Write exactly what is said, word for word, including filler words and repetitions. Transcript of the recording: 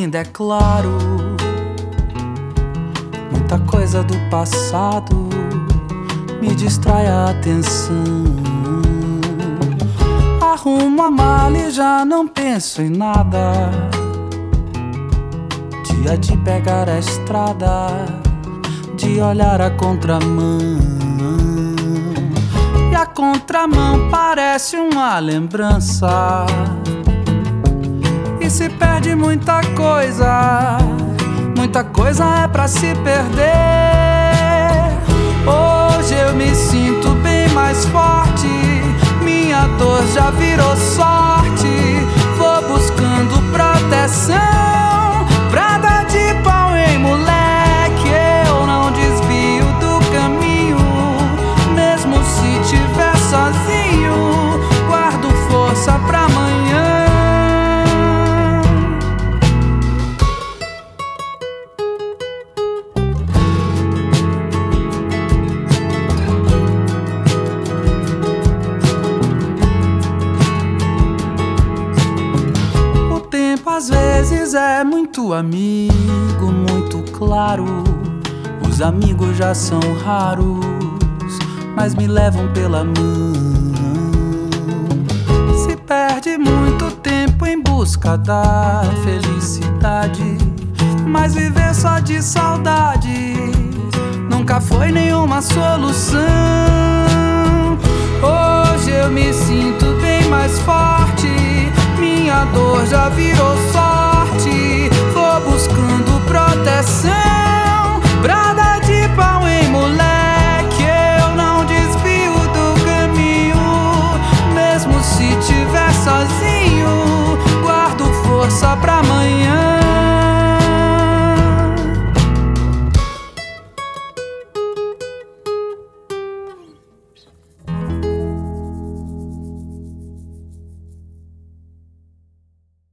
ainda é claro. Muita coisa do passado me distrai a atenção. Arrumo a mala e já não penso em nada. Dia de pegar a estrada, de olhar a contramão. E a contramão parece uma lembrança, e se perde muita coisa. Muita coisa é pra se perder. Hoje eu me sinto bem mais forte. Minha dor já virou sorte. Vou buscando proteção pra dar de pau em moleque. Eu não desvio do caminho, mesmo se tiver sozinho. Guardo força pra amanhã. Às vezes é muito amigo, muito claro. Os amigos já são raros, mas me levam pela mão. Se perde muito tempo em busca da felicidade, mas viver só de saudade nunca foi nenhuma solução. Hoje eu me sinto bem mais forte. Minha dor já virou sorte. Vou buscando proteção